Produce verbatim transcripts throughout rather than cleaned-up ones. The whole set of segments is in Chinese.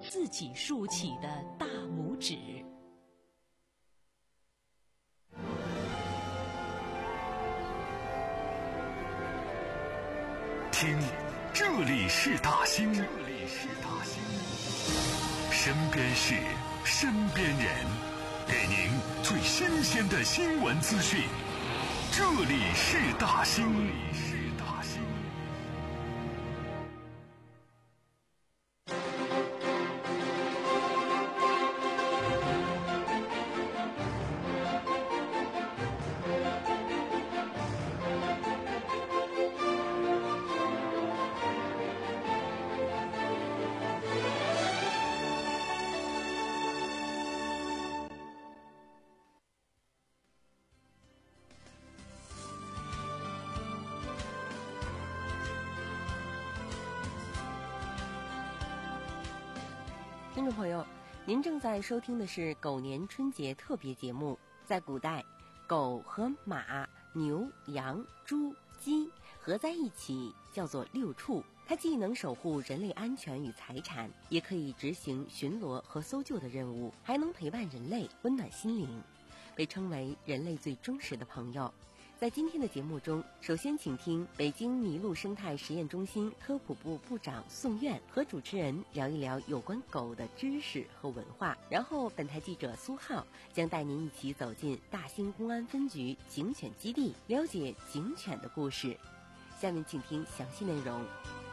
自己竖起的大拇指。 听，这里是大兴，这里是大兴，身边事，身边人，给您最新鲜的新闻资讯。这里是大兴，这里是大兴。 听众朋友，您正在收听的是狗年春节特别节目。在古代，狗和马、牛、羊、猪、鸡合在一起叫做六畜，它既能守护人类安全与财产，也可以执行巡逻和搜救的任务，还能陪伴人类，温暖心灵，被称为人类最忠实的朋友。在今天的节目中，首先请听北京麋鹿生态实验中心科普部部长宋苑和主持人聊一聊有关狗的知识和文化，然后本台记者苏浩将带您一起走进大兴公安分局警犬基地，了解警犬的故事。下面请听详细内容。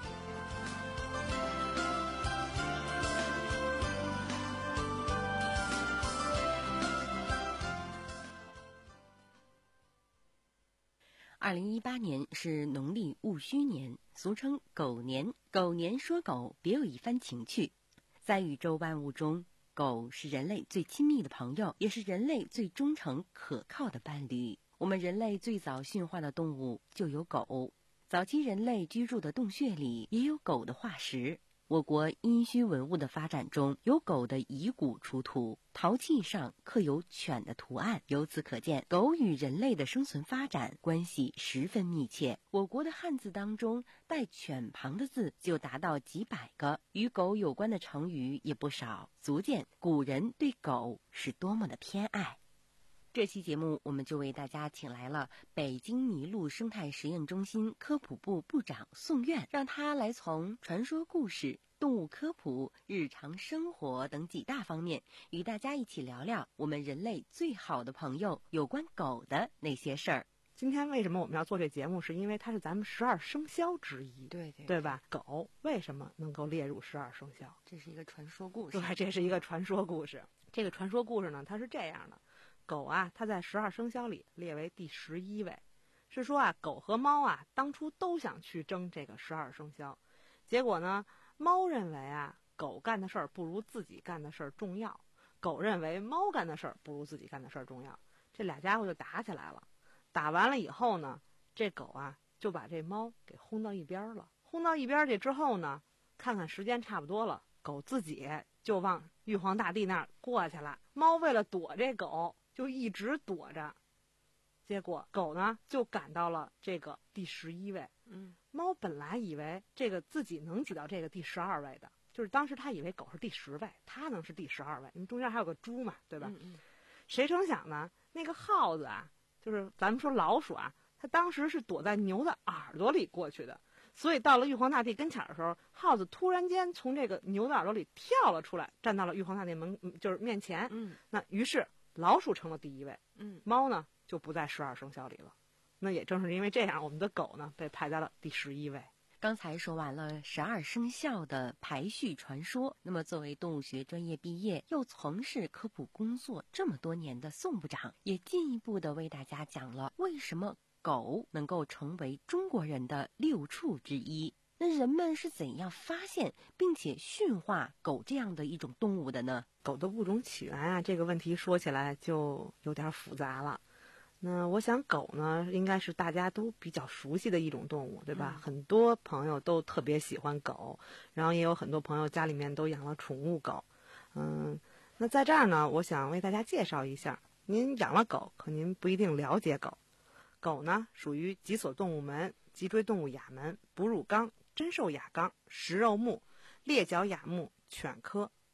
二零一八年是农历戊戌年，俗称狗年。狗年说狗，别有一番情趣。在宇宙万物中，狗是人类最亲密的朋友，也是人类最忠诚可靠的伴侣。我们人类最早驯化的动物就有狗，早期人类居住的洞穴里也有狗的化石。我国殷墟文物的发展中，有狗的遗骨出土，陶器上刻有犬的图案，由此可见，狗与人类的生存发展关系十分密切。我国的汉字当中，带犬旁的字就达到几百个，与狗有关的成语也不少，足见古人对狗是多么的偏爱。这期节目我们就为大家请来了北京麋鹿生态实验中心科普部部长宋苑，让他来从传说故事、动物科普、日常生活等几大方面，与大家一起聊聊我们人类最好的朋友有关狗的那些事儿。 今天为什么我们要做这节目，是因为它是咱们十二生肖之一， 对对对吧？狗为什么能够列入十二生肖？ 这是一个传说故事。 对，这是一个传说故事。这个传说故事呢，它是这样的：狗啊，它在十二生肖里列为第十一位。是说啊，狗和猫啊，当初都想去争这个十二生肖，结果呢，猫认为啊，狗干的事儿不如自己干的事儿重要，狗认为猫干的事儿不如自己干的事儿重要，这俩家伙就打起来了。打完了以后呢，这狗啊就把这猫给轰到一边了。轰到一边去之后呢，看看时间差不多了，狗自己就往玉皇大帝那儿过去了。猫为了躲这狗，就一直躲着，结果狗呢就赶到了这个第十一位。嗯，猫本来以为这个自己能挤到这个第十二位的，就是当时他以为狗是第十位，他能是第十二位，因为中间还有个猪嘛，对吧？嗯嗯。谁成想呢，那个耗子啊，就是咱们说老鼠啊，它当时是躲在牛的耳朵里过去的，所以到了玉皇大帝跟前的时候，耗子突然间从这个牛的耳朵里跳了出来，站到了玉皇大帝门就是面前。嗯，那于是老鼠成了第一位，嗯，猫呢就不在十二生肖里了。那也正是因为这样，我们的狗呢被排在了第十一位。 刚才说完了十二生肖的排序传说，那么作为动物学专业毕业又从事科普工作这么多年的宋部长，也进一步的为大家讲了为什么狗能够成为中国人的六畜之一。那人们是怎样发现并且驯化狗这样的一种动物的呢？ 狗的物种起源啊，这个问题说起来就有点复杂了。那我想狗呢，应该是大家都比较熟悉的一种动物，对吧？嗯、很多朋友都特别喜欢狗，然后也有很多朋友家里面都养了宠物狗。嗯，那在这儿呢，我想为大家介绍一下，您养了狗，可您不一定了解狗。狗呢，属于脊索动物门、脊椎动物亚门、哺乳纲、真兽亚纲、食肉目、裂角亚目犬科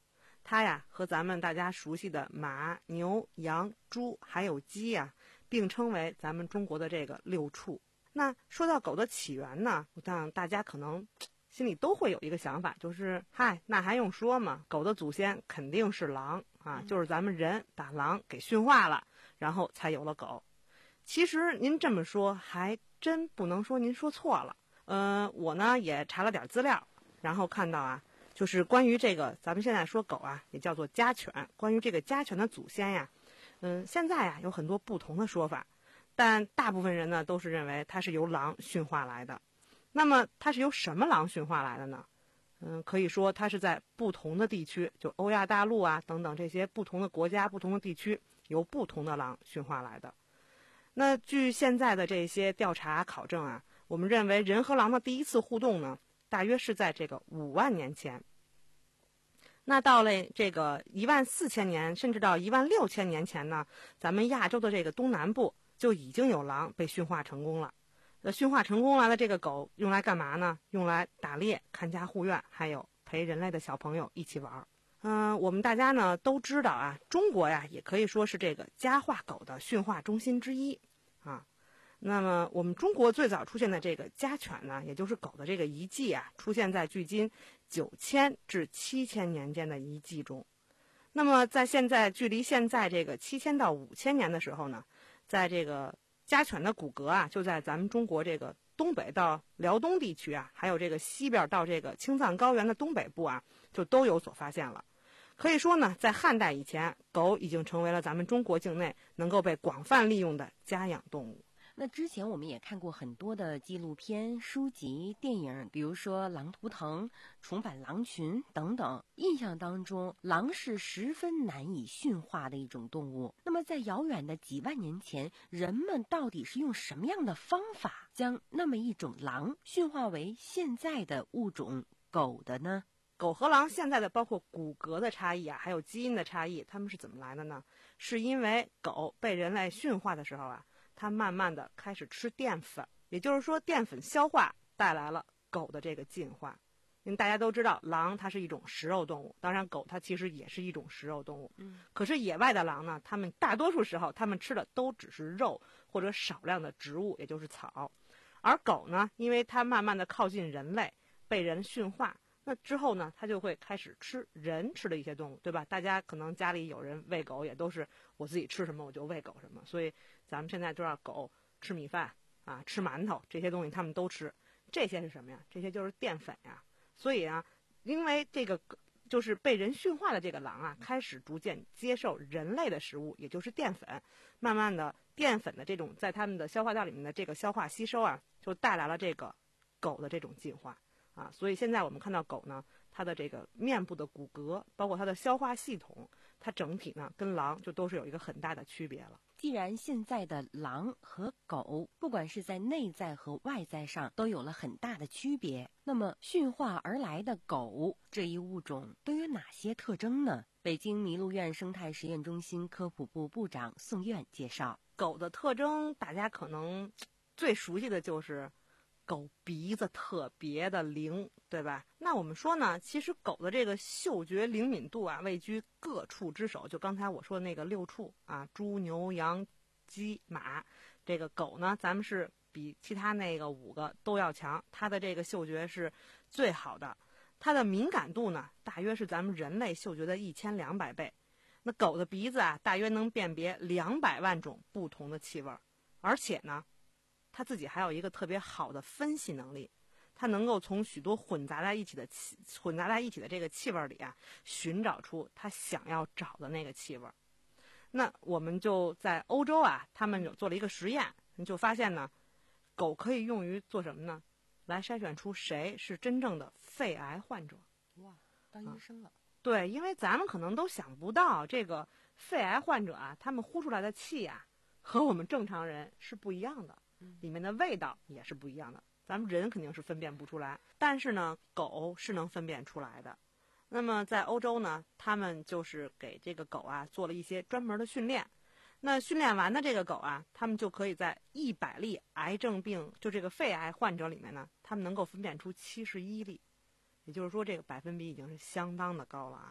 它呀和咱们大家熟悉的马、牛、羊、猪还有鸡呀，并称为咱们中国的这个六畜。那说到狗的起源呢，我想大家可能心里都会有一个想法，就是嗨，那还用说吗？狗的祖先肯定是狼啊，就是咱们人把狼给驯化了，然后才有了狗。其实您这么说还真不能说您说错了。呃，我呢也查了点资料，然后看到啊，就是关于这个咱们现在说狗啊，也叫做家犬。关于这个家犬的祖先呀，嗯，现在呀有很多不同的说法，但大部分人呢都是认为它是由狼驯化来的。那么它是由什么狼驯化来的呢？嗯，可以说它是在不同的地区，就欧亚大陆啊等等这些不同的国家、不同的地区，由不同的狼驯化来的。那据现在的这些调查考证啊，我们认为人和狼的第一次互动呢，大约是在这个五万年前。那到了这个一万四千年，甚至到一万六千年前呢，咱们亚洲的这个东南部就已经有狼被驯化成功了。那驯化成功了的这个狗用来干嘛呢？用来打猎、看家护院，还有陪人类的小朋友一起玩。嗯、呃，我们大家呢都知道啊，中国呀也可以说是这个家化狗的驯化中心之一啊。那么我们中国最早出现的这个家犬呢，也就是狗的这个遗迹啊，出现在距今九千至七千年间的遗迹中。那么在现在距离现在这个七千到五千年的时候呢，在这个家犬的骨骼啊，就在咱们中国这个东北到辽东地区啊，还有这个西边到这个青藏高原的东北部啊，就都有所发现了。可以说呢，在汉代以前，狗已经成为了咱们中国境内能够被广泛利用的家养动物。 那之前我们也看过很多的纪录片、书籍、电影，比如说《狼图腾》、重返狼群等等。印象当中，狼是十分难以驯化的一种动物。那么在遥远的几万年前，人们到底是用什么样的方法将那么一种狼驯化为现在的物种狗的呢？ 狗和狼现在的包括骨骼的差异啊，还有基因的差异，它们是怎么来的呢？是因为狗被人类驯化的时候啊，它慢慢的开始吃淀粉，也就是说淀粉消化带来了狗的这个进化。因为大家都知道狼它是一种食肉动物，当然狗它其实也是一种食肉动物。嗯，可是野外的狼呢，它们大多数时候它们吃的都只是肉或者少量的植物，也就是草。而狗呢，因为它慢慢的靠近人类，被人驯化，那之后呢，它就会开始吃人吃的一些动物，对吧？大家可能家里有人喂狗，也都是我自己吃什么我就喂狗什么。所以咱们现在知道狗吃米饭啊，吃馒头这些东西它们都吃。这些是什么呀？这些就是淀粉呀。所以啊，因为这个就是被人驯化的这个狼啊，开始逐渐接受人类的食物，也就是淀粉。慢慢的，淀粉的这种在它们的消化道里面的这个消化吸收啊，就带来了这个狗的这种进化。啊，所以现在我们看到狗呢，它的这个面部的骨骼，包括它的消化系统，它整体呢跟狼就都是有一个很大的区别了。 既然现在的狼和狗，不管是在内在和外在上都有了很大的区别，那么驯化而来的狗这一物种都有哪些特征呢？北京麋鹿院生态实验中心科普部部长宋苑介绍， 狗的特征大家可能最熟悉的就是狗鼻子特别的灵，对吧？那我们说呢，其实狗的这个嗅觉灵敏度啊，位居各畜之首。就刚才我说的那个六畜啊，猪、牛、羊、鸡、马，这个狗呢，咱们是比其他那个五个都要强，它的这个嗅觉是最好的。它的敏感度呢，大约是咱们人类嗅觉的一千两百倍。那狗的鼻子啊，大约能辨别两百万种不同的气味，而且呢，它自己还有一个特别好的分析能力，它能够从许多混杂在一起的气混杂在一起的这个气味里啊，寻找出它想要找的那个气味。那我们就在欧洲啊，他们有做了一个实验，就发现呢，狗可以用于做什么呢？来筛选出谁是真正的肺癌患者。 哇，当医生了。 啊，对，因为咱们可能都想不到，这个肺癌患者啊，他们呼出来的气啊，和我们正常人是不一样的。里面的味道也是不一样的，咱们人肯定是分辨不出来，但是呢，狗是能分辨出来的。那么在欧洲呢，他们就是给这个狗啊做了一些专门的训练。那训练完的这个狗啊，他们就可以在一百例癌症病，就这个肺癌患者里面呢，他们能够分辨出七十一例，也就是说这个百分比已经是相当的高了啊。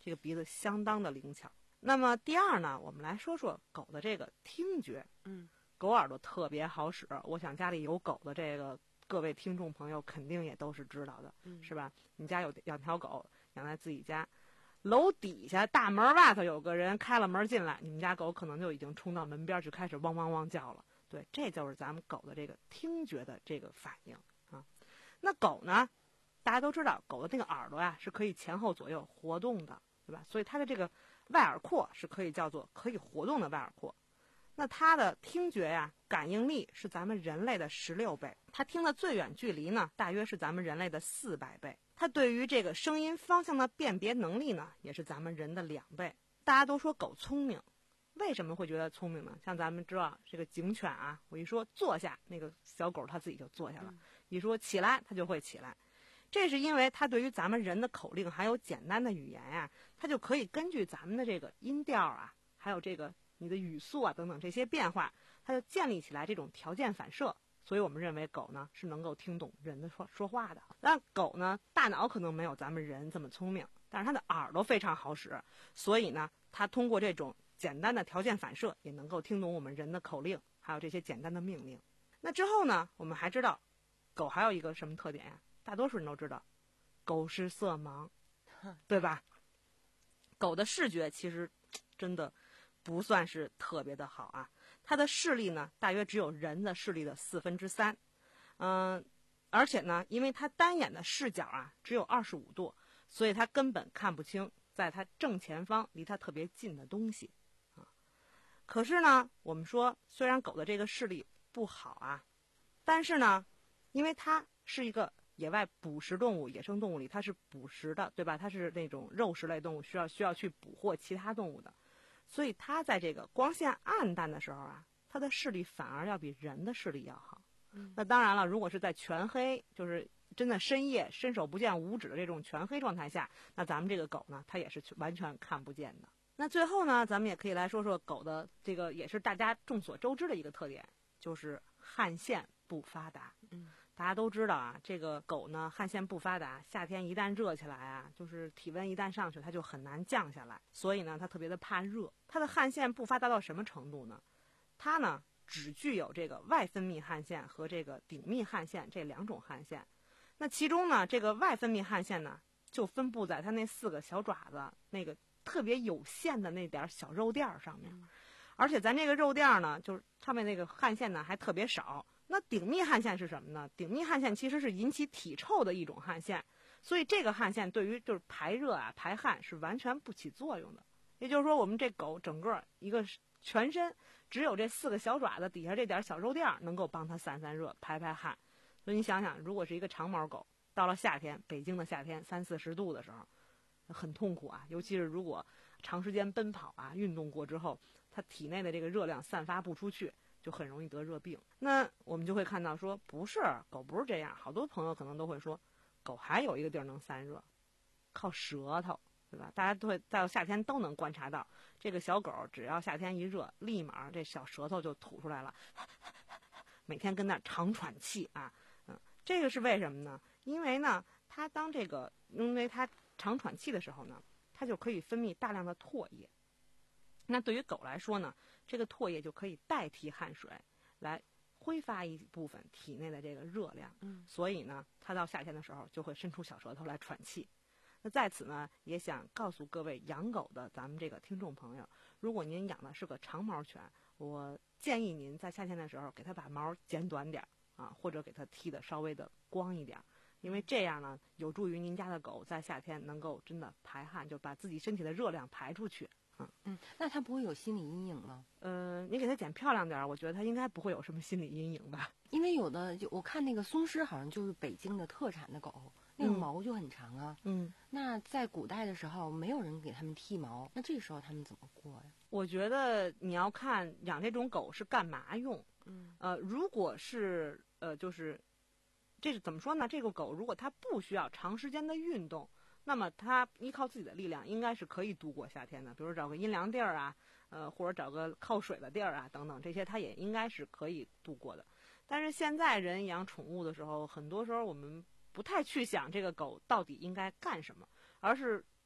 这个鼻子相当的灵巧。那么第二呢，我们来说说狗的这个听觉。 嗯， 狗耳朵特别好使，我想家里有狗的这个各位听众朋友肯定也都是知道的， 嗯、 是吧？你家有养条狗，养在自己家，楼底下大门外头有个人开了门进来，你们家狗可能就已经冲到门边去，开始汪汪汪叫了。对，这就是咱们狗的这个听觉的这个反应啊。那狗呢，大家都知道，狗的这个耳朵呀是可以前后左右活动的，对吧？所以它的这个外耳廓是可以叫做可以活动的外耳廓。那它的听觉呀，感应力是咱们人类的十六倍，它听的最远距离呢，大约是咱们人类的四百倍。它对于这个声音方向的辨别能力呢，也是咱们人的两倍。大家都说狗聪明，为什么会觉得聪明呢？像咱们知道这个警犬啊，我一说坐下，那个小狗它自己就坐下了； 嗯、 一说起来，它就会起来。这是因为它对于咱们人的口令还有简单的语言呀、啊，它就可以根据咱们的这个音调啊，还有这个你的语速啊等等这些变化，它就建立起来这种条件反射。所以我们认为狗呢是能够听懂人的说说话的。但狗呢，大脑可能没有咱们人这么聪明，但是它的耳朵非常好使，所以呢，它通过这种简单的条件反射，也能够听懂我们人的口令，还有这些简单的命令。那之后呢，我们还知道，狗还有一个什么特点呀？大多数人都知道，狗是色盲，对吧？狗的视觉其实真的不算是特别的好啊，它的视力呢，大约只有人的视力的四分之三，嗯，而且呢，因为它单眼的视角啊只有二十五度，所以它根本看不清在它正前方离它特别近的东西啊。可是呢，我们说虽然狗的这个视力不好啊，但是呢，因为它是一个野外捕食动物，野生动物里它是捕食的，对吧？它是那种肉食类动物，需要需要去捕获其他动物的，所以它在这个光线暗淡的时候啊，它的视力反而要比人的视力要好。 嗯、 那当然了，如果是在全黑，就是真的深夜伸手不见五指的这种全黑状态下，那咱们这个狗呢，它也是完全看不见的。那最后呢，咱们也可以来说说狗的这个也是大家众所周知的一个特点，就是汗腺不发达。 嗯。 大家都知道啊，这个狗呢汗腺不发达，夏天一旦热起来啊，就是体温一旦上去，它就很难降下来，所以呢它特别的怕热。它的汗腺不发达到什么程度呢？它呢只具有这个外分泌汗腺和这个顶泌汗腺这两种汗腺。那其中呢，这个外分泌汗腺呢就分布在它那四个小爪子那个特别有限的那点小肉垫上面，而且咱这个肉垫呢，就是上面那个汗腺呢还特别少。那顶泌汗腺是什么呢？顶泌汗腺其实是引起体臭的一种汗腺，所以这个汗腺对于就是排热啊、排汗是完全不起作用的。也就是说，我们这狗整个一个全身只有这四个小爪子底下这点小肉垫能够帮它散散热、排排汗。所以你想想，如果是一个长毛狗，到了夏天，北京的夏天三四十度的时候，很痛苦啊。尤其是如果长时间奔跑啊、运动过之后，它体内的这个热量散发不出去，就很容易得热病。那我们就会看到说，不是狗不是这样，好多朋友可能都会说，狗还有一个地儿能散热，靠舌头，对吧？大家都会在夏天都能观察到，这个小狗只要夏天一热，立马这小舌头就吐出来了，每天跟那长喘气啊，嗯，这个是为什么呢？因为呢，它当这个，因为它长喘气的时候呢，它就可以分泌大量的唾液。那对于狗来说呢，这个唾液就可以代替汗水来挥发一部分体内的这个热量， 嗯， 所以呢，它到夏天的时候就会伸出小舌头来喘气。那在此呢，也想告诉各位养狗的咱们这个听众朋友，如果您养的是个长毛犬，我建议您在夏天的时候给它把毛剪短点啊，或者给它剃得稍微的光一点，因为这样呢，有助于您家的狗在夏天能够真的排汗，就把自己身体的热量排出去。嗯嗯，那它不会有心理阴影吗？ 呃，你给它剪漂亮点儿，我觉得它应该不会有什么心理阴影吧。 因为有的就我看那个松狮好像就是北京的特产的狗，那个毛就很长啊。 嗯， 那在古代的时候没有人给他们剃毛，那这时候他们怎么过呀？ 我觉得你要看养这种狗是干嘛用。 嗯， 呃，如果是呃，就是这是怎么说呢？这个狗如果它不需要长时间的运动，那么它依靠自己的力量应该是可以度过夏天的，比如找个阴凉地儿啊，呃，或者找个靠水的地儿啊，等等，这些它也应该是可以度过的。但是现在人养宠物的时候，很多时候我们不太去想这个狗到底应该干什么，而是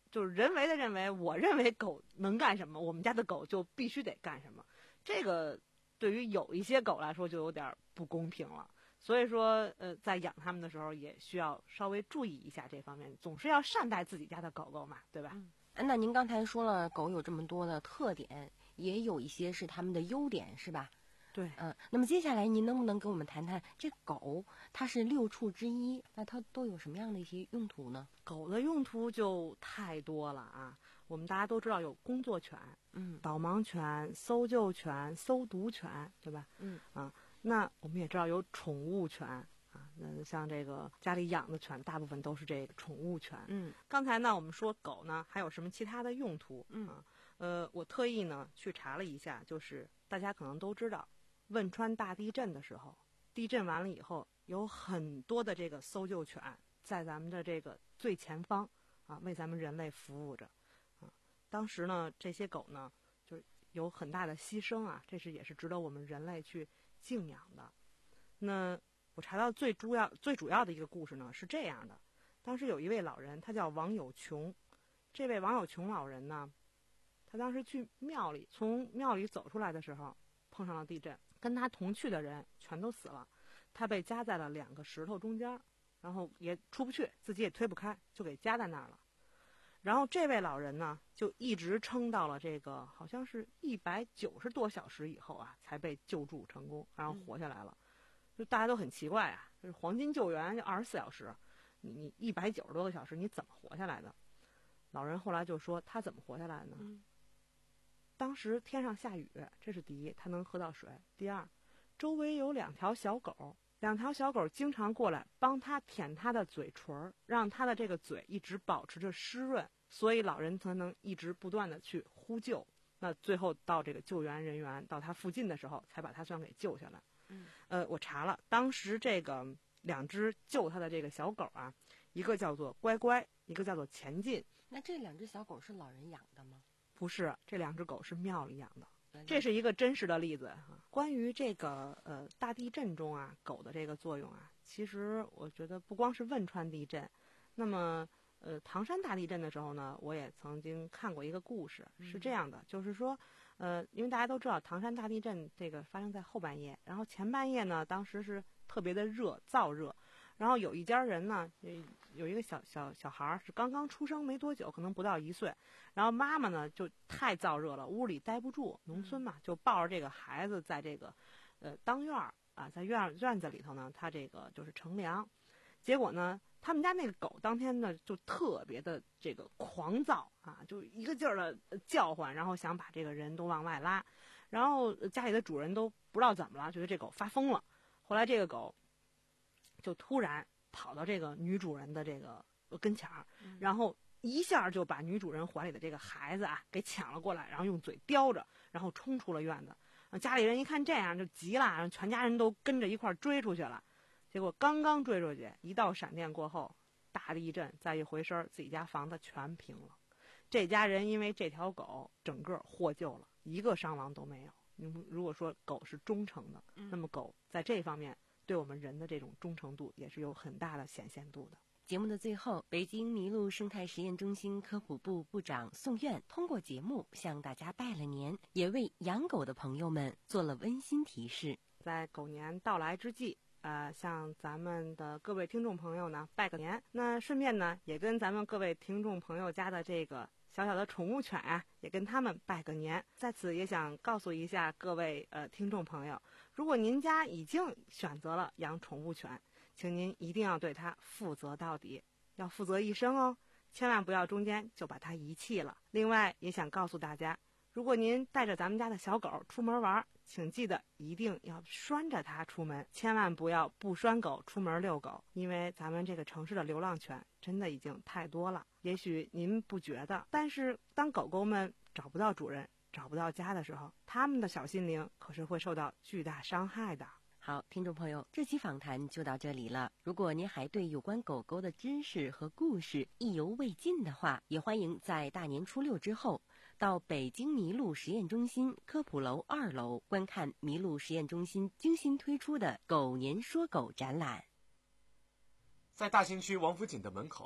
就是人为的认为，我认为狗能干什么，我们家的狗就必须得干什么。这个对于有一些狗来说就有点不公平了。所以说，呃，在养它们的时候也需要稍微注意一下这方面，总是要善待自己家的狗狗嘛，对吧？ 嗯，那您刚才说了，狗有这么多的特点，也有一些是它们的优点，是吧？ 对， 嗯，那么接下来您能不能跟我们谈谈，这狗它是六畜之一，那它都有什么样的一些用途呢？ 狗的用途就太多了啊！我们大家都知道有工作犬， 嗯， 导盲犬、搜救犬、搜毒犬，对吧？ 嗯啊，那我们也知道有宠物犬啊，那像这个家里养的犬，大部分都是这个宠物犬。 嗯， 刚才呢，我们说狗呢还有什么其他的用途？ 嗯啊，呃，我特意呢去查了一下，就是大家可能都知道。汶川大地震的时候，地震完了以后，有很多的这个搜救犬在咱们的这个最前方啊，为咱们人类服务着啊。当时呢，这些狗呢，就是有很大的牺牲啊，这是也是值得我们人类去敬仰的。那我查到最主要最主要的一个故事呢是这样的：当时有一位老人，他叫王有穷。这位王有穷老人呢，他当时去庙里，从庙里走出来的时候，碰上了地震。跟他同去的人全都死了，他被夹在了两个石头中间，然后也出不去，自己也推不开，就给夹在那儿了。然后这位老人呢，就一直撑到了这个好像是一百九十多小时以后啊，才被救助成功，然后活下来了。就大家都很奇怪啊，就是黄金救援就二十四小时，你你一百九十多个小时你怎么活下来的？老人后来就说他怎么活下来呢？嗯当时天上下雨，这是第一，他能喝到水。第二，周围有两条小狗，两条小狗经常过来帮他舔他的嘴唇，让他的这个嘴一直保持着湿润，所以老人才能一直不断的去呼救。那最后到这个救援人员到他附近的时候，才把他算给救下来。 嗯， 呃，我查了，当时这个两只救他的这个小狗啊，一个叫做乖乖，一个叫做前进。 那这两只小狗是老人养的吗？ 不是，这两只狗是庙里养的。这是一个真实的例子啊。关于这个呃大地震中啊狗的这个作用啊，其实我觉得不光是汶川地震，那么呃唐山大地震的时候呢，我也曾经看过一个故事，是这样的，就是说呃因为大家都知道唐山大地震这个发生在后半夜，然后前半夜呢当时是特别的热，燥热。然后有一家人呢，有一个小小小孩是刚刚出生没多久，可能不到一岁。然后妈妈呢就太燥热了，屋里待不住，农村嘛，就抱着这个孩子在这个，呃，当院儿啊，在院院子里头呢，他这个就是乘凉。结果呢，他们家那个狗当天呢就特别的这个狂躁啊，就一个劲儿的叫唤，然后想把这个人都往外拉。然后家里的主人都不知道怎么了，觉得这狗发疯了。后来这个狗就突然跑到这个女主人的这个跟前儿，然后一下就把女主人怀里的这个孩子啊给抢了过来，然后用嘴叼着，然后冲出了院子。家里人一看这样就急了，然后全家人都跟着一块儿追出去了。结果刚刚追出去，一道闪电过后，大地震，再一回身，自己家房子全平了。这家人因为这条狗整个获救了，一个伤亡都没有。如果说狗是忠诚的，那么狗在这方面对我们人的这种忠诚度也是有很大的显现度的。 节目的最后，北京麋鹿生态实验中心科普部部长宋苑通过节目向大家拜了年，也为养狗的朋友们做了温馨提示。 在狗年到来之际，呃，向咱们的各位听众朋友呢拜个年。那顺便呢，也跟咱们各位听众朋友家的这个小小的宠物犬啊，也跟他们拜个年。在此也想告诉一下各位呃听众朋友，如果您家已经选择了养宠物犬，请您一定要对它负责到底，要负责一生哦，千万不要中间就把它遗弃了。另外也想告诉大家，如果您带着咱们家的小狗出门玩，请记得一定要拴着它出门，千万不要不拴狗出门遛狗，因为咱们这个城市的流浪犬真的已经太多了。也许您不觉得，但是当狗狗们找不到主人，找不到家的时候，它们的小心灵可是会受到巨大伤害的。 好，听众朋友，这期访谈就到这里了。如果您还对有关狗狗的知识和故事意犹未尽的话，也欢迎在大年初六之后到北京麋鹿实验中心科普楼二楼观看麋鹿实验中心精心推出的狗年说狗展览。 在大兴区王府井的门口，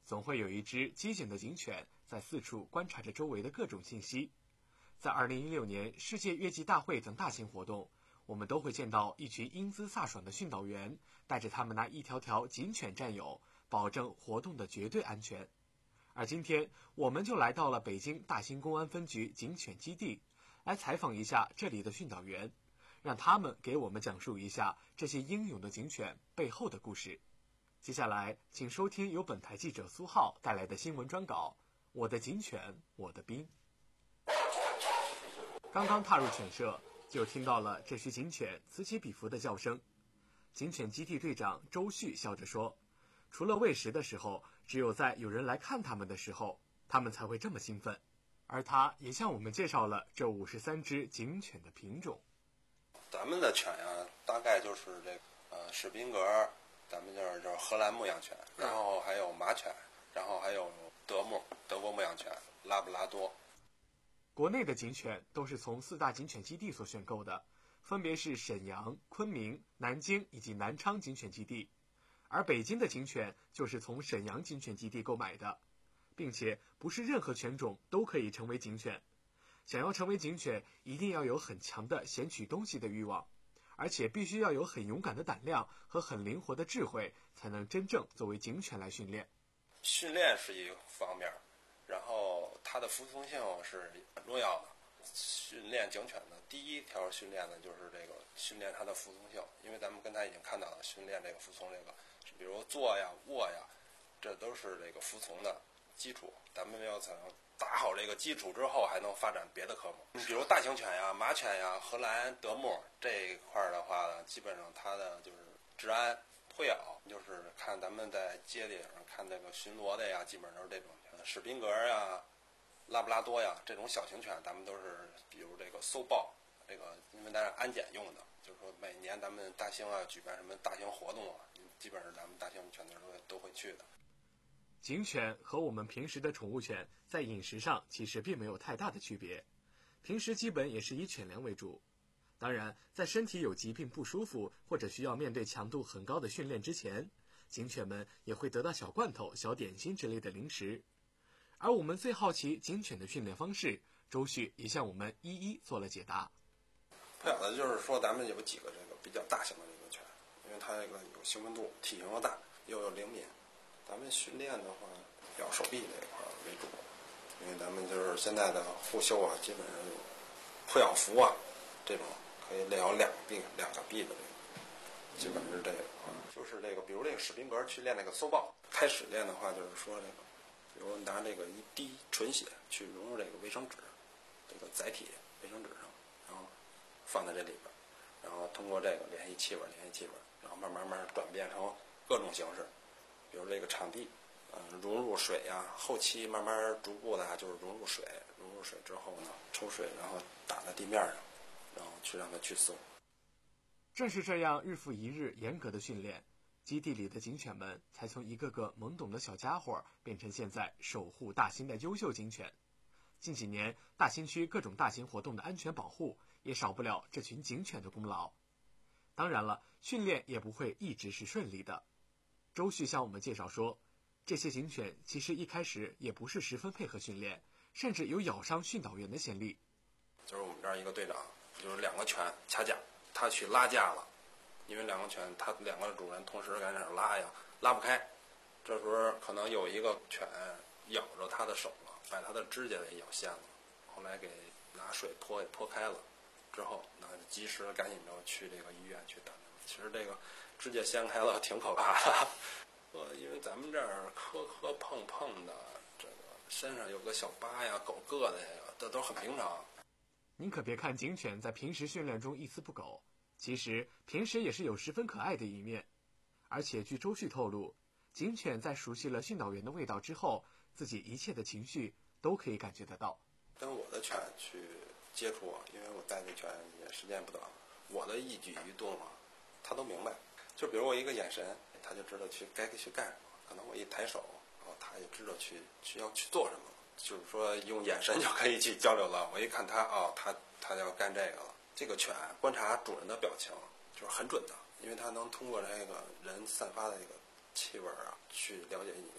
总会有一只机警的警犬在四处观察着周围的各种信息。在二零一六年世界越级大会等大型活动，我们都会见到一群英姿飒爽的训导员带着他们那一条条警犬战友，保证活动的绝对安全。而今天我们就来到了北京大兴公安分局警犬基地，来采访一下这里的训导员，让他们给我们讲述一下这些英勇的警犬背后的故事。接下来请收听由本台记者苏浩带来的新闻专稿，我的警犬我的兵。刚刚踏入犬舍，就听到了这群警犬此起彼伏的叫声。警犬基地队长周旭笑着说，除了喂食的时候，只有在有人来看他们的时候，他们才会这么兴奋。而他也向我们介绍了这五十三只警犬的品种。 咱们的犬呀，大概就是这个呃史宾格，咱们就是就是荷兰牧羊犬，然后还有马犬，然后还有德牧德国牧羊犬，拉布拉多。 国内的警犬都是从四大警犬基地所选购的，分别是沈阳、昆明、南京以及南昌警犬基地。而北京的警犬就是从沈阳警犬基地购买的，并且不是任何犬种都可以成为警犬。想要成为警犬，一定要有很强的衔取东西的欲望，而且必须要有很勇敢的胆量和很灵活的智慧，才能真正作为警犬来训练。 训练是一个方面，然后它的服从性是很重要的。训练警犬的第一条训练呢，就是这个训练它的服从性，因为咱们刚才已经看到了，训练这个服从这个，比如坐呀、卧呀，这都是这个服从的基础。咱们要想打好这个基础之后，还能发展别的科目。比如大型犬呀、马犬呀、荷兰德牧这一块的话呢，基本上它的就是治安、脱咬，就是看咱们在街里上看这个巡逻的呀，基本上都是这种史宾格呀、拉布拉多呀这种小型犬，咱们都是比如这个搜报，这个因为咱是安检用的，就是说每年咱们大兴啊举办什么大型活动啊，基本上咱们大兴犬队都会去的。 警犬和我们平时的宠物犬在饮食上其实并没有太大的区别，平时基本也是以犬粮为主。当然，在身体有疾病不舒服或者需要面对强度很高的训练之前，警犬们也会得到小罐头、小点心之类的零食。而我们最好奇警犬的训练方式，周旭也向我们一一做了解答。 不晓得就是说咱们有几个这个比较大型的这个犬，因为它这个有兴奋度，体型又大，又有灵敏。咱们训练的话，要手臂这一块为主，因为咱们就是现在的护袖啊，基本上有破咬服啊，这种可以练好两臂、两个臂的这个，基本是这个。就是这个，比如这个史宾格去练那个搜报，开始练的话，就是说这个，比如拿这个一滴纯血去融入这个卫生纸，这个载体卫生纸上，然后放在这里边，然后通过这个联系气味，联系气味，然后慢慢慢转变成各种形式。比如这个场地，嗯、呃，融入水呀、啊，后期慢慢逐步的，就是融入水，融入水之后呢，抽水，然后打在地面上，然后去让它去搜。 正是这样日复一日严格的训练，基地里的警犬们才从一个个懵懂的小家伙变成现在守护大兴的优秀警犬。近几年，大兴区各种大型活动的安全保护也少不了这群警犬的功劳。当然了，训练也不会一直是顺利的。周旭向我们介绍说，这些警犬其实一开始也不是十分配合训练，甚至有咬伤训导员的先例。 就是我们这儿一个队长，就是两个犬掐架，他去拉架了，因为两个犬，他两个主人同时在那儿拉呀，拉不开，这时候可能有一个犬咬着他的手了，把他的指甲给咬陷了，后来给拿水泼给泼开了，之后那及时赶紧就去这个医院去打。其实这个指甲掀开了挺可怕的，呃，因为咱们这儿磕磕碰碰的，这个身上有个小疤呀、狗硌的呀，这都很平常。 您可别看警犬在平时训练中一丝不苟，其实平时也是有十分可爱的一面。而且据周旭透露，警犬在熟悉了训导员的味道之后，自己一切的情绪都可以感觉得到。 跟我的犬去接触啊，因为我带这犬也时间不短，我的一举一动啊，他都明白。就比如我一个眼神，他就知道去该去干什么。可能我一抬手，然后他也知道去需要去做什么。就是说用眼神就可以去交流了。我一看他哦，他他要干这个了。这个犬观察主人的表情就是很准的，因为他能通过这个人散发的这个气味啊，去了解你这个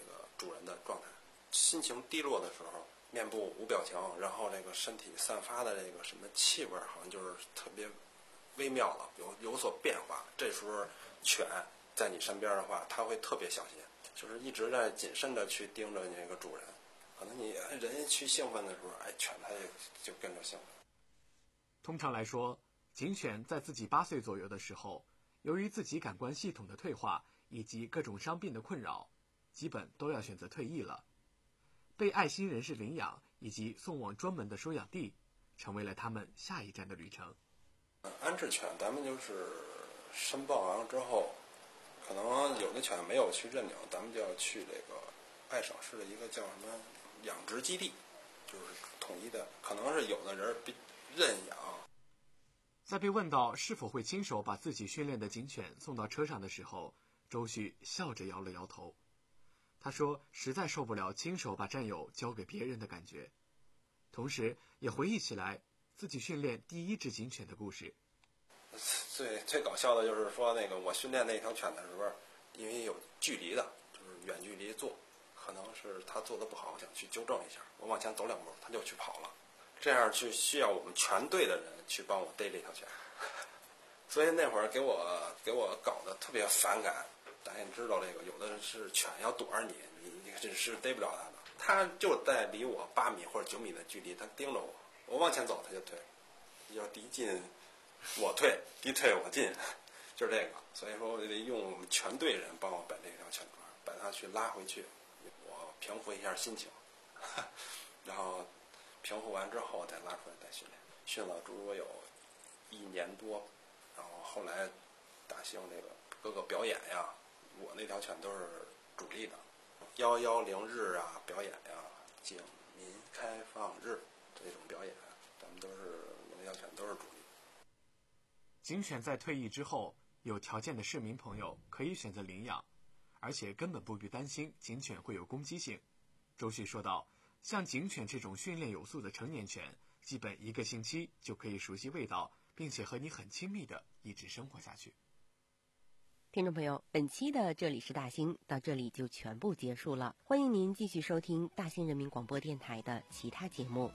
主人的状态。心情低落的时候，面部无表情，然后这个身体散发的这个什么气味，好像就是特别微妙了，有有所变化。这时候犬在你身边的话，它会特别小心，就是一直在谨慎的去盯着那个主人。可能你人去兴奋的时候，哎，犬它也就跟着兴奋。 通常来说，警犬在自己八岁左右的时候，由于自己感官系统的退化以及各种伤病的困扰，基本都要选择退役了。被爱心人士领养以及送往专门的收养地，成为了他们下一站的旅程。 安置犬咱们就是申报完了之后，可能有的犬没有去认领，咱们就要去这个爱省市的一个叫什么养殖基地，就是统一的，可能是有的人认养。 在被问到是否会亲手把自己训练的警犬送到车上的时候，周旭笑着摇了摇头。他说实在受不了亲手把战友交给别人的感觉，同时也回忆起来自己训练第一只警犬的故事。 最最搞笑的就是说，那个我训练那条犬的时候，因为有距离的，就是远距离做，可能是他做的不好，我想去纠正一下，我往前走两步，他就去跑了，这样就需要我们全队的人去帮我逮这条犬，所以那会儿给我给我搞得特别反感。咱也知道这个，有的是犬要躲着你，你你这是逮不了它的，它就在离我八米或者九米的距离，它盯着我，我往前走它就退，要敌进我退，敌退我进，就是这个。所以说我得用我们全队人帮我把这条犬抓，把它去拉回去，我平复一下心情，然后平复完之后再拉出来再训练，训了足足有一年多，然后后来大兴这个各个表演呀，我那条犬都是主力的，幺幺零日啊表演呀，警民开放日这种表演，咱们都是我那条犬都是主力。 警犬在退役之后，有条件的市民朋友可以选择领养，而且根本不必担心警犬会有攻击性。周旭说道，像警犬这种训练有素的成年犬，基本一个星期就可以熟悉味道，并且和你很亲密的一直生活下去。 听众朋友，本期的这里是大兴到这里就全部结束了，欢迎您继续收听大兴人民广播电台的其他节目。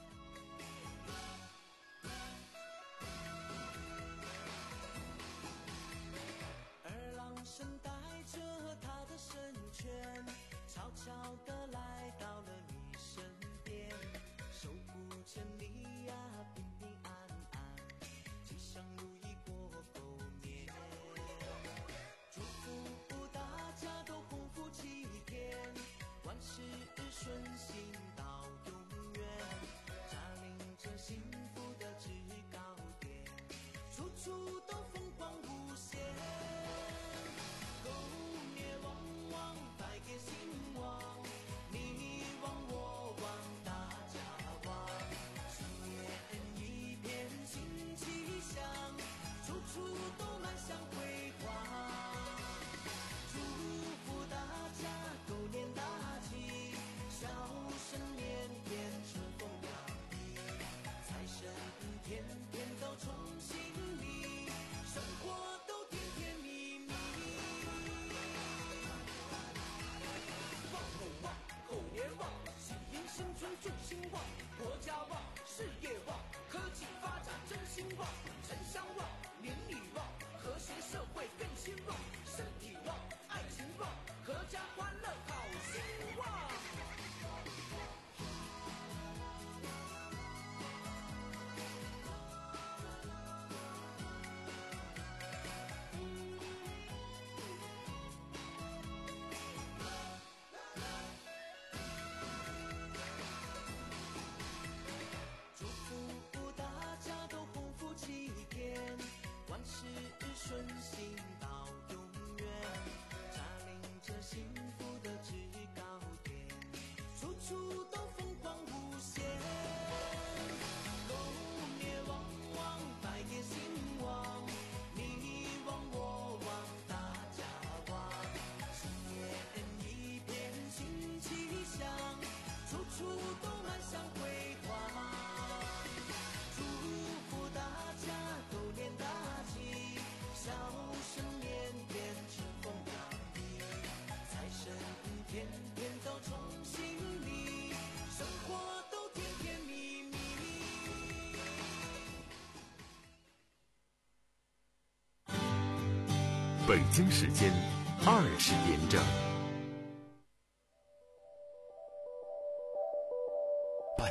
二郎神带着他的神犬，悄悄地来到了你身边，守护着你呀，平平安安，吉祥如意过狗年。祝福大家都鸿福齐天，万事顺心到永远，驾临着幸福的制高点，处处都风光无限。狗年旺旺，百业兴旺，你旺北京时间二十点整。